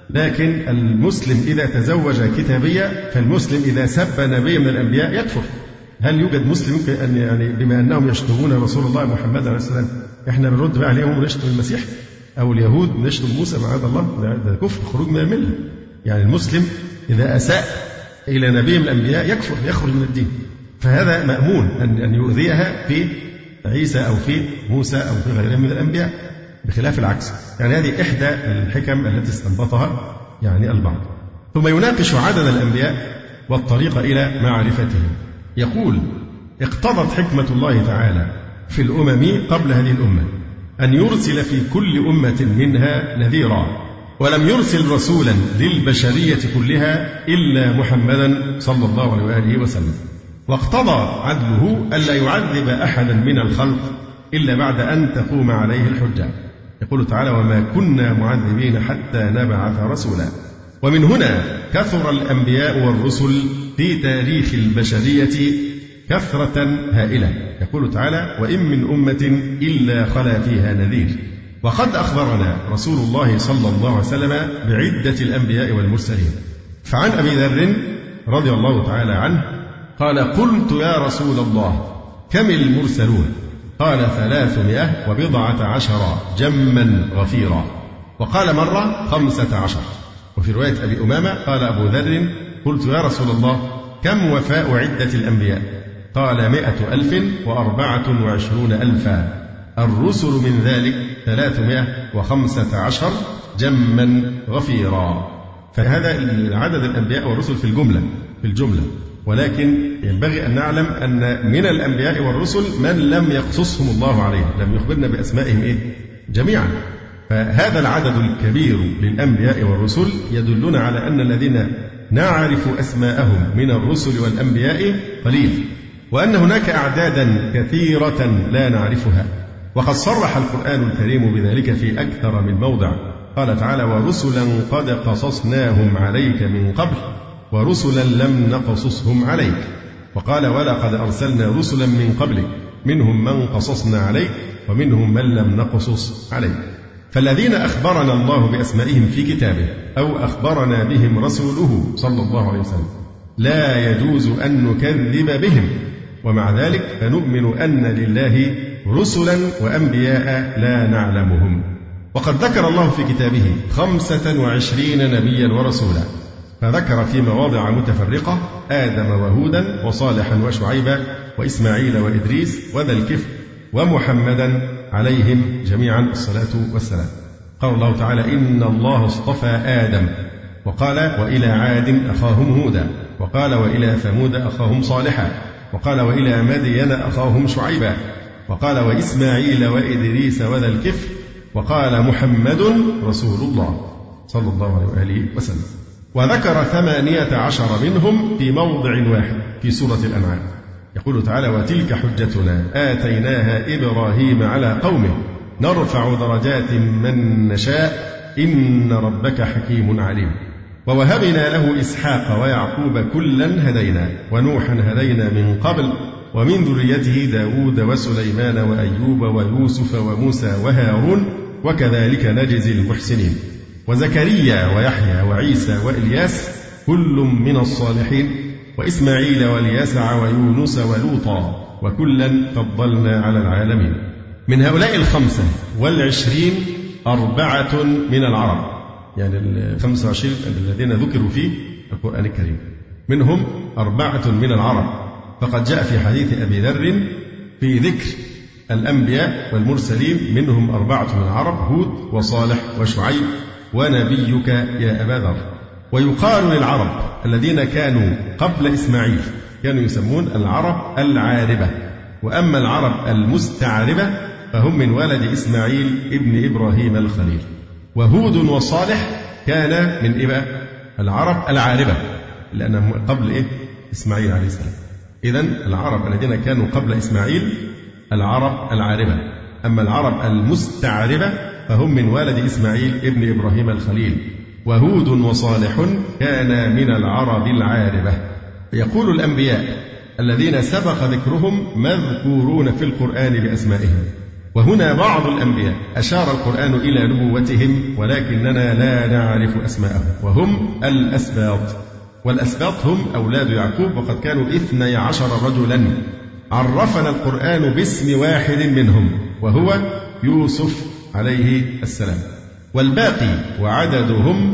لكن المسلم إذا تزوج كتابية فالمسلم إذا سب نبي من الأنبياء يكفر. هل يوجد مسلم يمكن أن بما أنهم يشتمون رسول الله محمد عليه السلام إحنا بنرد بقى عليهم ونشتم المسيح، أو اليهود نشتم موسى معاذ الله؟ ده كفر، خروج من الملة. يعني المسلم إذا أساء إلى نبي من الأنبياء يكفر، يخرج من الدين. فهذا مأمون أن يؤذيها في عيسى أو في موسى أو في غيرهم من الأنبياء، بخلاف العكس. يعني هذه إحدى الحكم التي استنبطها يعني البعض. ثم يناقش عدد الأنبياء والطريق إلى معرفتهم. يقول: اقتضت حكمة الله تعالى في الأمم قبل هذه الأمة أن يرسل في كل أمة منها نذيرا، ولم يرسل رسولا للبشرية كلها إلا محمدا صلى الله عليه وآله وسلم. واقتضى عدله ألا يعذب أحدا من الخلق إلا بعد أن تقوم عليه الحجة. يقول تعالى: وما كنا معذبين حتى نبعث رسولا. ومن هنا كثر الأنبياء والرسل في تاريخ البشرية كثرة هائلة. يقول تعالى: وإن من أمة إلا خلا فيها نذير. وقد أخبرنا رسول الله صلى الله عليه وسلم بعدة الأنبياء والمرسلين. فعن أبي ذر رضي الله تعالى عنه قال: قلت يا رسول الله كم المرسلون؟ قال: 310 جما غفيرا. وقال مرة 15. وفي رواية أبي أمامة قال أبو ذر: قلت يا رسول الله كم وفاء عدة الأنبياء؟ قال: 124,000. الرسل من ذلك 315 جما غفيرا. فهذا عدد الأنبياء والرسل في الجملة. ولكن ينبغي أن نعلم أن من الأنبياء والرسل من لم يقصصهم الله عليه، لم يخبرنا بأسمائهم جميعا. فهذا العدد الكبير للأنبياء والرسل يدلنا على أن الذين نعرف أسماءهم من الرسل والأنبياء قليل، وأن هناك أعدادا كثيرة لا نعرفها. وقد صرح القرآن الكريم بذلك في أكثر من موضع. قال تعالى: ورسلا قد قصصناهم عليك من قبل ورسلا لم نقصصهم عليك. وقال: ولقد أرسلنا رسلا من قبلك منهم من قصصنا عليك ومنهم من لم نقصص عليك. فالذين أخبرنا الله بأسمائهم في كتابه أو أخبرنا بهم رسوله صلى الله عليه وسلم لا يجوز أن نكذب بهم، ومع ذلك فنؤمن أن لله رسلا وأنبياء لا نعلمهم. وقد ذكر الله في كتابه 25 نبيا ورسولا، فذكر في مواضع متفرقة آدم وهودا وصالحا وشعيبا وإسماعيل وإدريس وذا الكفل ومحمدا عليهم جميعا الصلاة والسلام. قال الله تعالى: إن الله اصطفى آدم. وقال: وإلى عاد أخاهم هودا. وقال: وإلى ثمود أخاهم صالحا. وقال: وإلى مدين أخاهم شعيبا. وقال: وإسماعيل وإدريس وذا الكفل. وقال: محمد رسول الله صلى الله عليه وآله وسلم. وذكر 18 منهم في موضع واحد في سورة الأنعام. يقول تعالى: وتلك حجتنا آتيناها إبراهيم على قومه نرفع درجات من نشاء إن ربك حكيم عليم. ووهبنا له إسحاق ويعقوب كلا هدينا ونوحا هدينا من قبل ومن ذريته داود وسليمان وأيوب ويوسف وموسى وهارون وكذلك نجزي المحسنين. وزكريا ويحيى وعيسى وإلياس كل من الصالحين، وإسماعيل واليسع ويونس ولوطا وكلا فضلنا على العالمين. من هؤلاء 25 4 من العرب، يعني 25 الذين ذكروا في القرآن الكريم منهم 4 من العرب. فقد جاء في حديث أبي ذر في ذكر الأنبياء والمرسلين منهم 4 من العرب: هود وصالح وشعيب ونبيك يا أبا ذر. ويقال للعرب الذين كانوا قبل إسماعيل كانوا يسمون العرب العاربة، وأما العرب المستعربة فهم من ولد إسماعيل ابن إبراهيم الخليل. وهود وصالح كان من العرب العاربة، لأنهم قبل إسماعيل عليه السلام. إذن العرب الذين كانوا قبل إسماعيل العرب العاربة، أما العرب المستعربة فهم من ولد إسماعيل ابن إبراهيم الخليل. وهود وصالح كان من العرب العاربة. يقول الأنبياء الذين سبق ذكرهم مذكورون في القرآن بأسمائهم. وهنا بعض الأنبياء أشار القرآن إلى نبوتهم ولكننا لا نعرف أسماءهم، وهم الأسباط. والأسباط هم أولاد يعقوب، وقد كانوا 12 رجلا عرفنا القرآن باسم واحد منهم وهو يوسف عليه السلام. والباقي وعددهم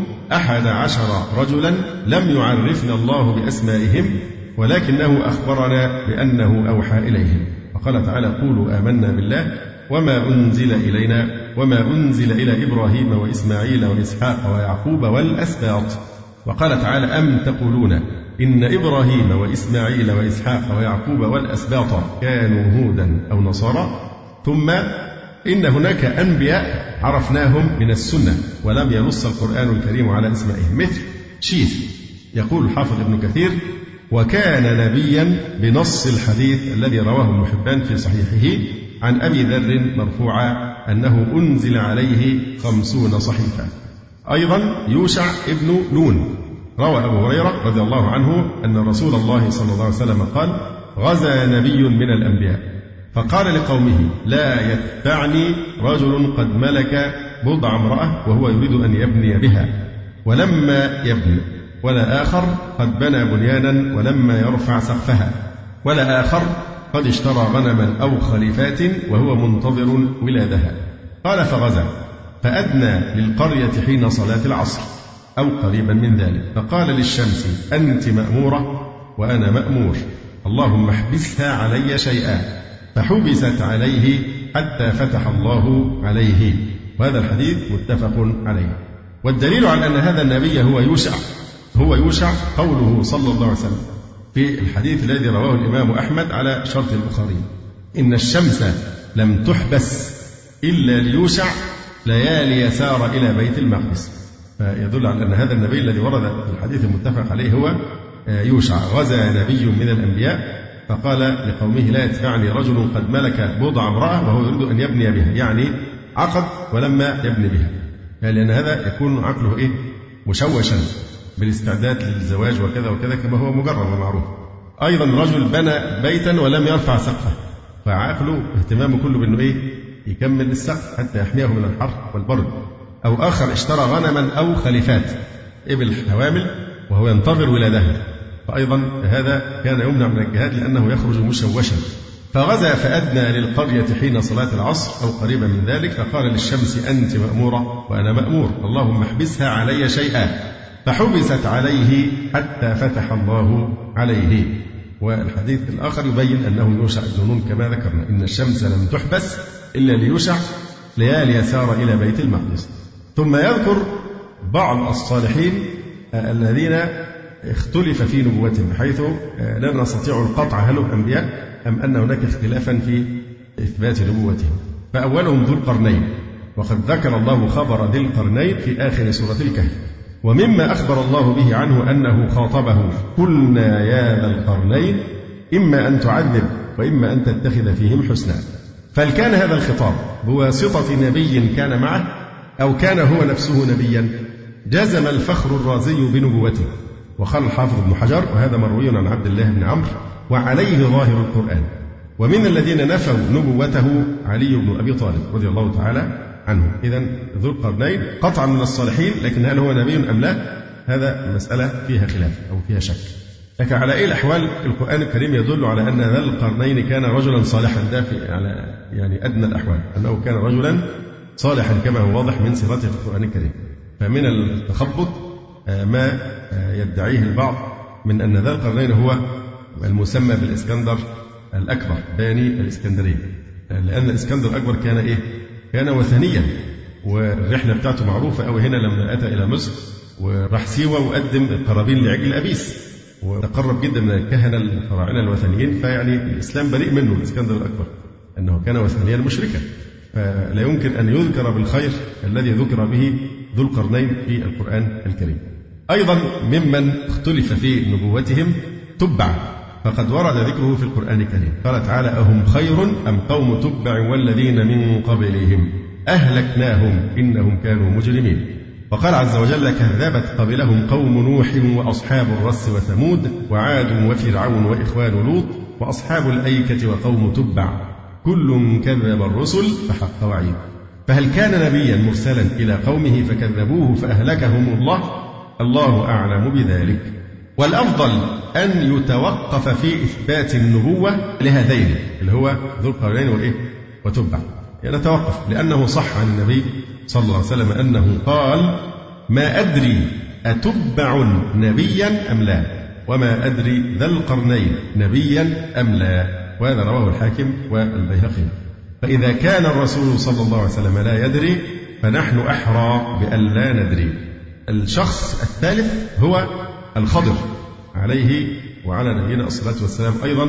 11 رجلا لم يعرفنا الله بأسمائهم، ولكنه أخبرنا بأنه أوحى إليهم. وقال تعالى: قولوا آمنا بالله وما أنزل إلينا وما أنزل إلى إبراهيم وإسماعيل وإسحاق ويعقوب والأسباط. وقال تعالى: أم تقولون إن إبراهيم وإسماعيل وإسحاق ويعقوب والأسباط كانوا هودا أو نصارى. ثم إن هناك أنبياء عرفناهم من السنة ولم ينص القرآن الكريم على أسمائهم، مثل شيث. يقول الحافظ ابن كثير: وكان نبيا بنص الحديث الذي رواه ابن حبان في صحيحه عن أبي ذر مرفوعا أنه أنزل عليه 50 صحيفة. أيضا يوشع ابن نون، روى أبو هريرة رضي الله عنه أن رسول الله صلى الله عليه وسلم قال: غزا نبي من الأنبياء فقال لقومه: لا يتبعني رجل قد ملك بضع امرأة وهو يريد أن يبني بها ولما يبني، ولا آخر قد بنى بنيانا ولما يرفع سقفها، ولا آخر قد اشترى غنما أو خليفات وهو منتظر ولادها. قال: فغزا فأدنى للقرية حين صلاة العصر أو قريبا من ذلك، فقال للشمس: أنت مأمورة وأنا مأمور، اللهم احبسها علي شيئا، فحبست عليه حتى فتح الله عليه. وهذا الحديث متفق عليه. والدليل على أن هذا النبي هو يوشع قوله صلى الله عليه وسلم في الحديث الذي رواه الإمام أحمد على شرط البخاري: إن الشمس لم تحبس إلا ليوشع ليالي سار إلى بيت المقدس. فيدل على أن هذا النبي الذي ورد في الحديث المتفق عليه هو يوشع. غزا نبي من الأنبياء فقال لقومه: لا يتبعني رجل قد ملك بضع امرأة وهو يريد أن يبني بها، يعني عقد ولما يبني بها، لأن هذا يكون عقله مشوشا بالاستعداد للزواج وكذا وكذا كما هو مجرد ومعروف. أيضا رجل بنى بيتا ولم يرفع سقفه، فعقله اهتمامه كله بأنه يكمل السقف حتى يحميه من الحر والبرد. أو آخر اشترى غنما أو خليفات، إبل حوامل وهو ينتظر ولادها، فأيضا هذا كان يمنع من الجهاد لأنه يخرج مشوشا. فغزا فأدنى للقرية حين صلاة العصر أو قريبا من ذلك، فقال للشمس: أنت مأمورة وأنا مأمور، اللهم احبسها علي شيئا، فحبست عليه حتى فتح الله عليه. والحديث الآخر يبين أنه يوشع بن نون كما ذكرنا: إن الشمس لم تحبس إلا ليوشع ليالي سار إلى بيت المقدس. ثم يذكر بعض الصالحين الذين اختلف في نبوتهم، بحيث لا نستطيع القطع هل هم أنبياء أم أن هناك اختلافا في إثبات نبوتهم. فأولهم ذو القرنين، وقد ذكر الله خبر ذي القرنين في آخر سورة الكهف. ومما أخبر الله به عنه أنه خاطبه: قلنا يا ذا القرنين إما أن تعذب وإما أن تتخذ فيهم حسنا. فكان هذا الخطاب بواسطة نبي كان معه أو كان هو نفسه نبيا؟ جزم الفخر الرازي بنبوته. وقال الحافظ ابن حجر، وهذا مروي عن عبد الله بن عمرو وعليه ظاهر القرآن. ومن الذين نفوا نبوته علي بن أبي طالب رضي الله تعالى عنه. إذن ذو القرنين قطعا من الصالحين، لكن هل هو نبي أم لا؟ هذا مسألة فيها خلاف أو فيها شك. لكن على أي الأحوال القرآن الكريم يدل على أن ذا القرنين كان رجلا صالحا، ده على يعني أدنى الأحوال أنه كان رجلا صالحا كما هو واضح من سيرته في القرآن الكريم. فمن التخبط ما يدعيه البعض من أن ذا القرنين هو المسمى بالإسكندر الأكبر باني الإسكندرية، لأن الإسكندر الأكبر كان إيه؟ كان وثنيا، والرحلة بتاعته معروفة أو هنا لما أتى إلى مصر وراح سيوة وقدم القرابين لعجل أبيس وتقرب جدا من الكهنة الفراعنة الوثنيين، فيعني الإسلام بريء منه الإسكندر الأكبر أنه كان وثنيا مشركا، فلا يمكن أن يذكر بالخير الذي ذكر به ذو القرنين في القرآن الكريم. أيضا ممن اختلف في نبوتهم تبع، فقد ورد ذكره في القرآن الكريم. قال تعالى: أهم خير أم قوم تبع والذين من قبلهم أهلكناهم إنهم كانوا مجرمين. وقال عز وجل: كذبت قبلهم قوم نوح وأصحاب الرس وثمود وعاد وفرعون وإخوان لوط وأصحاب الأيكة وقوم تبع كل كذب الرسل فحق وعيد. فهل كان نبيا مرسلا إلى قومه فكذبوه فأهلكهم الله أعلم بذلك. والأفضل أن يتوقف في إثبات النبوة لهذين اللي هو ذو القرنين وتبع، يعني نتوقف، لأنه صح عن النبي صلى الله عليه وسلم أنه قال: ما أدري أتبع نبيا أم لا، وما أدري ذا القرنين نبيا أم لا. وهذا رواه الحاكم والبيهقي. فإذا كان الرسول صلى الله عليه وسلم لا يدري فنحن أحرى بأن لا ندري. الشخص الثالث هو الخضر عليه وعلى نبينا الصلاة والسلام، أيضا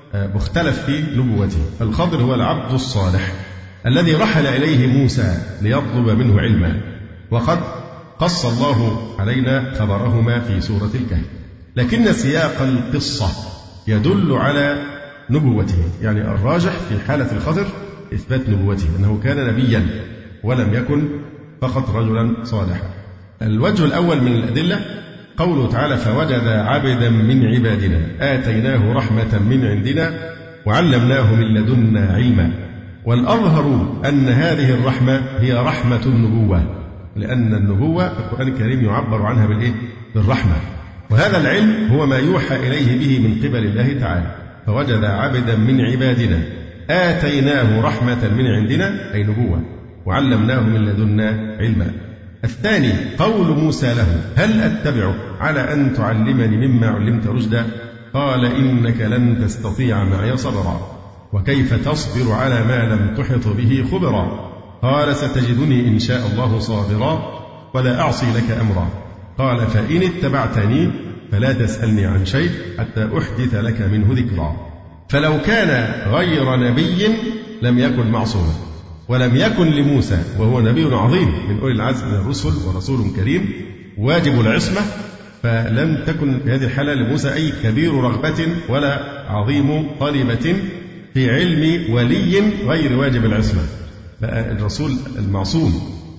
مختلف في نبوته. الخضر هو العبد الصالح الذي رحل إليه موسى ليطلب منه علما، وقد قص الله علينا خبرهما في سورة الكهف، لكن سياق القصة يدل على نبوته. يعني الراجح في حالة الخضر إثبات نبوته، أنه كان نبيا ولم يكن فقط رجلا صالحا. الوجه الأول من الأدلة قوله تعالى: فوجد عبدا من عبادنا آتيناه رحمة من عندنا وعلمناه من لدنا علما. والأظهر أن هذه الرحمة هي رحمة النبوة، لأن النبوة في القرآن الكريم يعبر عنها بالرحمة، وهذا العلم هو ما يوحى إليه به من قبل الله تعالى. فوجد عبدا من عبادنا آتيناه رحمة من عندنا أي نبوة وعلمناه من لدنا علما. الثاني قول موسى له: هل أتبعك على أن تعلمني مما علمت رشدا؟ قال: إنك لن تستطيع معي صبرا، وكيف تصبر على ما لم تحط به خبرا؟ قال: ستجدني إن شاء الله صابرا ولا أعصي لك أمرا. قال: فإن اتبعتني فلا تسألني عن شيء حتى أحدث لك منه ذكرا. فلو كان غير نبي لم يكن معصوما، ولم يكن لموسى وهو نبي عظيم من أولي العزم من الرسل ورسول كريم واجب العصمة، فلم تكن في هذه الحالة لموسى أي كبير رغبة ولا عظيم طلبة في علم ولي غير واجب العصمة. فالرسول المعصوم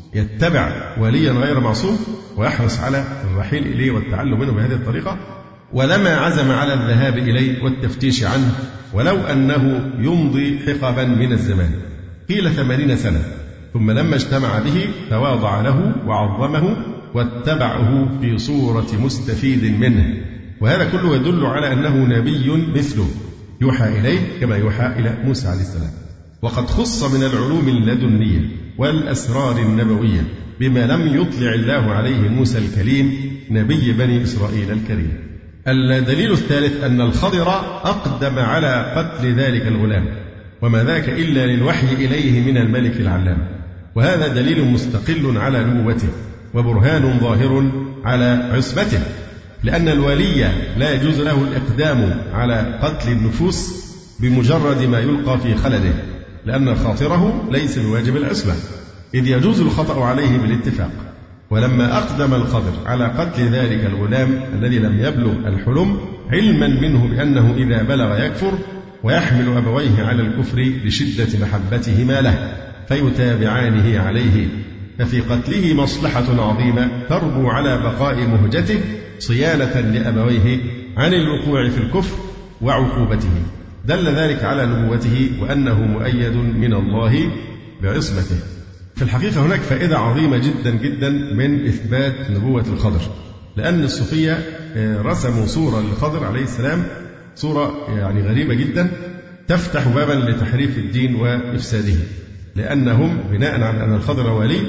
يتبع وليا غير معصوم ويحرص على الرحيل إليه والتعلم منه بهذه الطريقة، ولما عزم على الذهاب إليه والتفتيش عنه ولو أنه يمضي حقبا من الزمان قيل 80 سنة، ثم لما اجتمع به تواضع له وعظمه واتبعه في صورة مستفيد منه. وهذا كله يدل على أنه نبي مثله يوحى إليه كما يوحى إلى موسى عليه السلام. وقد خص من العلوم اللدنية والأسرار النبوية بما لم يطلع الله عليه موسى الكليم نبي بني إسرائيل الكريم. الدليل الثالث أن الخضر أقدم على قتل ذلك الغلام، وما ذاك إلا للوحي إليه من الملك العلام، وهذا دليل مستقل على نبوته وبرهان ظاهر على عصمته، لأن الولي لا يجوز له الإقدام على قتل النفوس بمجرد ما يلقى في خلده، لأن خاطره ليس بواجب العصمة، إذ يجوز الخطأ عليه بالاتفاق. ولما أقدم الخضر على قتل ذلك الغلام الذي لم يبلغ الحلم علما منه بأنه إذا بلغ يكفر ويحمل أبويه على الكفر لشدة محبتهما له فيتابعانه عليه، ففي قتله مصلحة عظيمة تربو على بقاء مهجته صيانة لأبويه عن الوقوع في الكفر وعقوبته، دل ذلك على نبوته وأنه مؤيد من الله بعصمته. في الحقيقة هناك فائدة عظيمة جدا جدا من إثبات نبوة الخضر، لأن الصوفية رسموا صورة للخضر عليه السلام، صورة يعني غريبة جدا تفتح بابا لتحريف الدين وإفساده، لأنهم بناء على أن الخضر ولي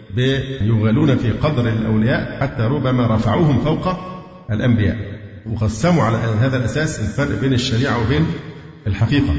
يغالون في قدر الأولياء حتى ربما رفعوهم فوق الأنبياء، وقسموا على هذا الأساس الفرق بين الشريعة وبين الحقيقة،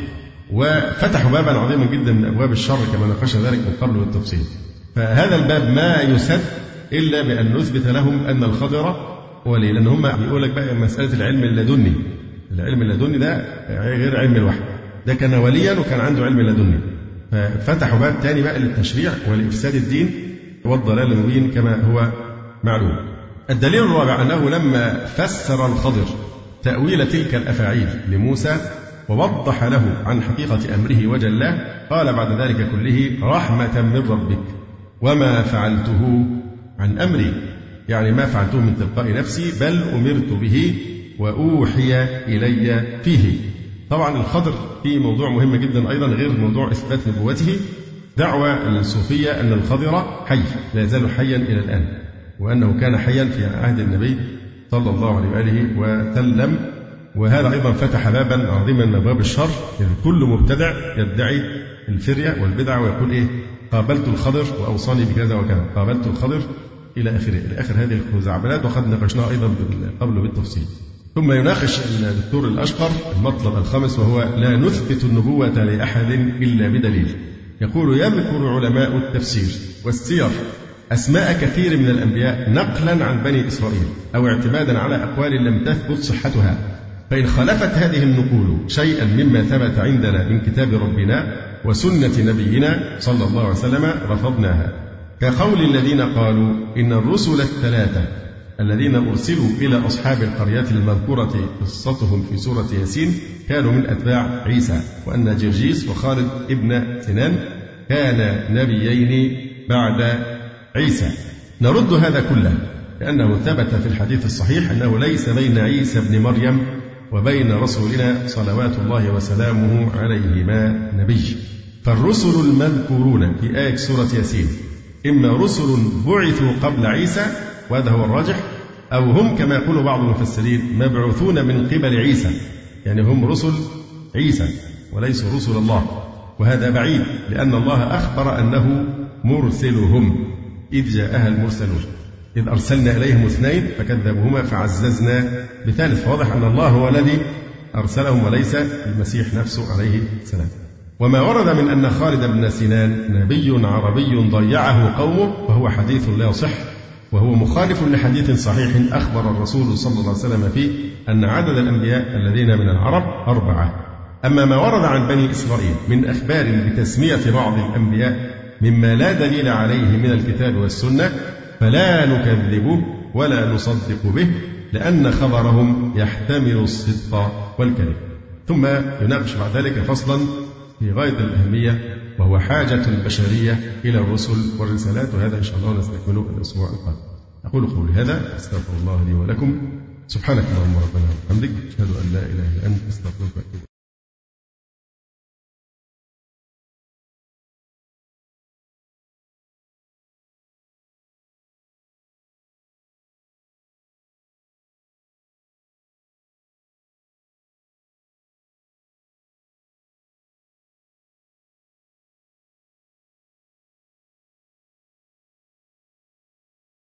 وفتحوا بابا عظيما جدا من أبواب الشر كما ناقشنا ذلك من قبل بالتفصيل. فهذا الباب ما يسد إلا بأن نثبت لهم أن الخضر ولي، لأن هم بيقول لك بقى مسألة العلم اللدني، العلم اللدني ده غير علم الوحي، ده كان وليا وكان عنده علم لدني، ففتحوا باب تاني بقى للتشريع ولإفساد الدين والضلال المبين كما هو معلوم. الدليل الرابع أنه لما فسر الخضر تأويل تلك الأفاعيل لموسى ووضح له عن حقيقة أمره وجلاه، قال بعد ذلك كله رحمة من ربك وما فعلته عن أمري، يعني ما فعلته من تلقاء نفسي بل أمرت به وأوحي إلي فيه. طبعا الخضر في موضوع مهم جدا أيضا غير موضوع إثبات نبوته، دعوة الصوفية أن الخضر حي لا يزال حيا إلى الآن، وأنه كان حيا في عهد النبي صلى الله عليه وآله وسلم، وهذا أيضا فتح بابا عظيما من أبواب الشر. يعني كل مبتدع يدعي الفرية والبدع ويقول إيه قابلت الخضر وأوصاني بكذا وكذا، قابلت الخضر إلى آخره، إلى آخر هذه الخزعبلات، وقد ناقشناها أيضا قبل بالتفصيل. ثم يناقش الدكتور الأشقر المطلب الخامس، وهو لا نثبت النبوة لأحد إلا بدليل. يقول يذكر علماء التفسير والسير أسماء كثير من الأنبياء نقلا عن بني إسرائيل أو اعتمادا على أقوال لم تثبت صحتها، فإن خالفت هذه النقول شيئا مما ثبت عندنا من كتاب ربنا وسنة نبينا صلى الله عليه وسلم رفضناها، كقول الذين قالوا إن الرسل الثلاثة الذين أرسلوا إلى أصحاب القريات المذكورة قصتهم في سورة ياسين كانوا من أتباع عيسى، وأن جرجيس وخالد ابن سنان كان نبيين بعد عيسى. نرد هذا كله لأنه ثبت في الحديث الصحيح أنه ليس بين عيسى بن مريم وبين رسولنا صلوات الله وسلامه عليهما نبي. فالرسل المذكورون في آية سورة ياسين إما رسل بعثوا قبل عيسى وهذا هو الراجح، أو هم كما يقول بعض المفسرين مبعوثون من قبل عيسى، يعني هم رسل عيسى وليسوا رسل الله، وهذا بعيد لأن الله أخبر أنه مرسلهم إذ جاءها المرسلون، إذ أرسلنا إليهم اثنين فكذبوهما فعززنا بثالث، فواضح أن الله هو الذي أرسلهم وليس المسيح نفسه عليه السلام. وما ورد من أن خالد بن سنان نبي عربي ضيعه قومه فهو حديث لا يصح، وهو مخالف لحديث صحيح أخبر الرسول صلى الله عليه وسلم فيه أن عدد الأنبياء الذين من العرب 4. أما ما ورد عن بني إسرائيل من أخبار بتسمية بعض الأنبياء مما لا دليل عليه من الكتاب والسنة فلا نكذبه ولا نصدق به، لأن خبرهم يحتمل الصدق والكذب. ثم يناقش بعد ذلك فصلا في غاية الأهمية، وهو حاجة البشرية إلى الرسل والرسالات، وهذا إن شاء الله نستكمله الأسبوع القادم. أقول قولي هذا، أستغفر الله لي ولكم، سبحانك اللهم ربنا وبحمدك، أشهد أن لا إله إلا أنت، أستغفرك.